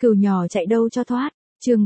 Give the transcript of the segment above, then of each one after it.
Cừu nhỏ chạy đâu cho thoát. Chương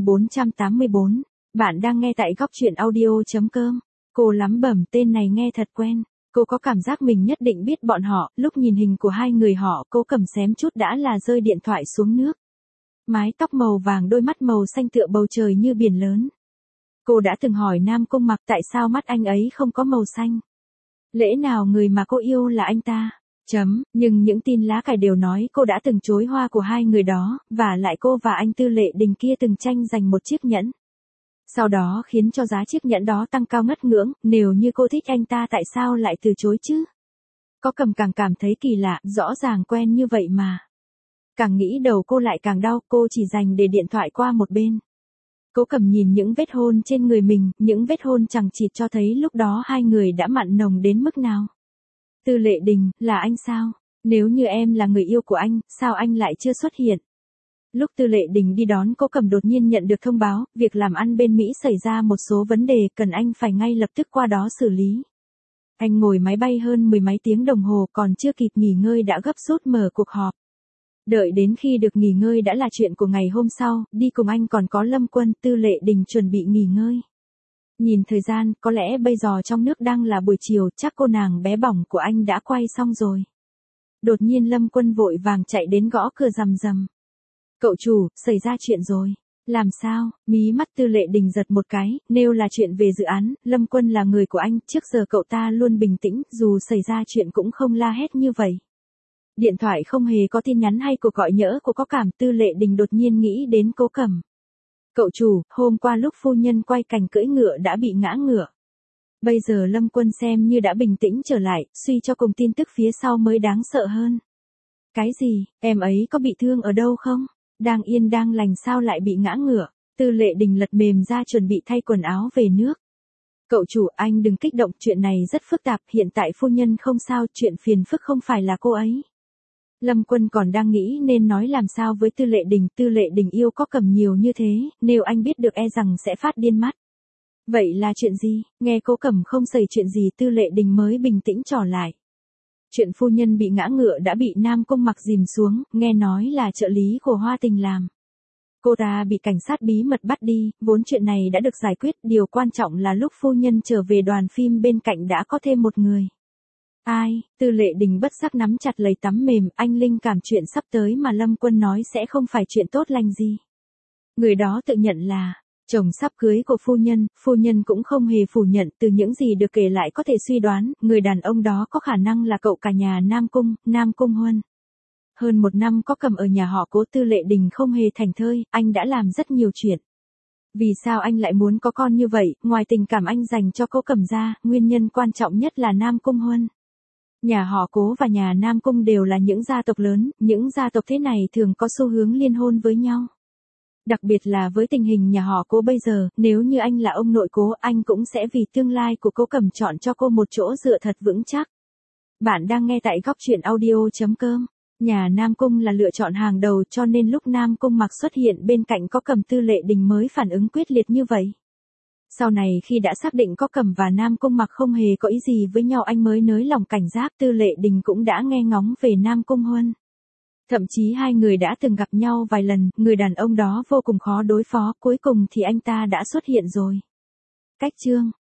484. Bạn đang nghe tại góc truyện audio.com. Cô lắm bẩm tên này nghe thật quen. Cô có cảm giác mình nhất định biết bọn họ, lúc nhìn hình của hai người họ, cô cầm xém chút đã là rơi điện thoại xuống nước. Mái tóc màu vàng, đôi mắt màu xanh tựa bầu trời như biển lớn. Cô đã từng hỏi Nam Cung Mặc tại sao mắt anh ấy không có màu xanh. Lẽ nào người mà cô yêu là anh ta? Nhưng những tin lá cải đều nói cô đã từng chối hoa của hai người đó, và lại cô và anh Tư Lệ Đình kia từng tranh giành một chiếc nhẫn. Sau đó khiến cho giá chiếc nhẫn đó tăng cao ngất ngưỡng, nếu như cô thích anh ta tại sao lại từ chối chứ? Có cầm càng cảm thấy kỳ lạ, rõ ràng quen như vậy mà. Càng nghĩ đầu cô lại càng đau, cô chỉ dành để điện thoại qua một bên. Cố Cầm nhìn những vết hôn trên người mình, những vết hôn chằng chịt cho thấy lúc đó hai người đã mặn nồng đến mức nào. Tư Lệ Đình, là anh sao? Nếu như em là người yêu của anh, sao anh lại chưa xuất hiện? Lúc Tư Lệ Đình đi đón Cố Cầm đột nhiên nhận được thông báo, việc làm ăn bên Mỹ xảy ra một số vấn đề, cần anh phải ngay lập tức qua đó xử lý. Anh ngồi máy bay hơn 10 mấy tiếng đồng hồ, còn chưa kịp nghỉ ngơi đã gấp rút mở cuộc họp. Đợi đến khi được nghỉ ngơi đã là chuyện của ngày hôm sau, đi cùng anh còn có Lâm Quân. Tư Lệ Đình chuẩn bị nghỉ ngơi. Nhìn thời gian, có lẽ bây giờ trong nước đang là buổi chiều, chắc cô nàng bé bỏng của anh đã quay xong rồi. Đột nhiên Lâm Quân vội vàng chạy đến gõ cửa rầm rầm. Cậu chủ, xảy ra chuyện rồi. Làm sao? Mí mắt Tư Lệ Đình giật một cái, nếu là chuyện về dự án, Lâm Quân là người của anh, trước giờ cậu ta luôn bình tĩnh, dù xảy ra chuyện cũng không la hét như vậy. Điện thoại không hề có tin nhắn hay cuộc gọi nhỡ của Có Cảm. Tư Lệ Đình đột nhiên nghĩ đến Cố Cầm. Cậu chủ, hôm qua lúc phu nhân quay cảnh cưỡi ngựa đã bị ngã ngựa. Bây giờ Lâm Quân xem như đã bình tĩnh trở lại, suy cho cùng tin tức phía sau mới đáng sợ hơn. Cái gì, em ấy có bị thương ở đâu không? Đang yên đang lành sao lại bị ngã ngựa? Tư Lệ Đình lật mềm ra chuẩn bị thay quần áo về nước. Cậu chủ, anh đừng kích động, chuyện này rất phức tạp, hiện tại phu nhân không sao, chuyện phiền phức không phải là cô ấy. Lâm Quân còn đang nghĩ nên nói làm sao với Tư Lệ Đình. Tư Lệ Đình yêu Có Cầm nhiều như thế, nếu anh biết được e rằng sẽ phát điên mất. Vậy là chuyện gì? Nghe Cố Cầm không xảy chuyện gì, Tư Lệ Đình mới bình tĩnh trở lại. Chuyện phu nhân bị ngã ngựa đã bị Nam Cung Mặc dìm xuống, nghe nói là trợ lý của Hoa Tình làm. Cô ta bị cảnh sát bí mật bắt đi, vốn chuyện này đã được giải quyết, điều quan trọng là lúc phu nhân trở về đoàn phim bên cạnh đã có thêm một người. Ai? Tư Lệ Đình bất giác nắm chặt lấy tắm mềm, anh linh cảm chuyện sắp tới mà Lâm Quân nói sẽ không phải chuyện tốt lành gì. Người đó tự nhận là chồng sắp cưới của phu nhân cũng không hề phủ nhận, từ những gì được kể lại có thể suy đoán, người đàn ông đó có khả năng là cậu cả nhà Nam Cung Huân. Hơn một năm Có Cầm ở nhà họ Cố. Tư Lệ Đình không hề thảnh thơi, anh đã làm rất nhiều chuyện. Vì sao anh lại muốn có con như vậy, ngoài tình cảm anh dành cho Cố Cầm ra, nguyên nhân quan trọng nhất là Nam Cung Huân. Nhà họ Cố và nhà Nam Cung đều là những gia tộc lớn, những gia tộc thế này thường có xu hướng liên hôn với nhau. Đặc biệt là với tình hình nhà họ Cố bây giờ, nếu như anh là ông nội Cố, anh cũng sẽ vì tương lai của Cố Cầm chọn cho cô một chỗ dựa thật vững chắc. Bạn đang nghe tại góc truyện audio.com. Nhà Nam Cung là lựa chọn hàng đầu, cho nên lúc Nam Cung Mặc xuất hiện bên cạnh Có Cầm, Tư Lệ Đình mới phản ứng quyết liệt như vậy. Sau này khi đã xác định Có Cầm và Nam Cung Mặc không hề có ý gì với nhau, anh mới nới lòng cảnh giác. Tư Lệ Đình cũng đã nghe ngóng về Nam Cung Huân. Thậm chí hai người đã từng gặp nhau vài lần, người đàn ông đó vô cùng khó đối phó, cuối cùng thì anh ta đã xuất hiện rồi. Cách chương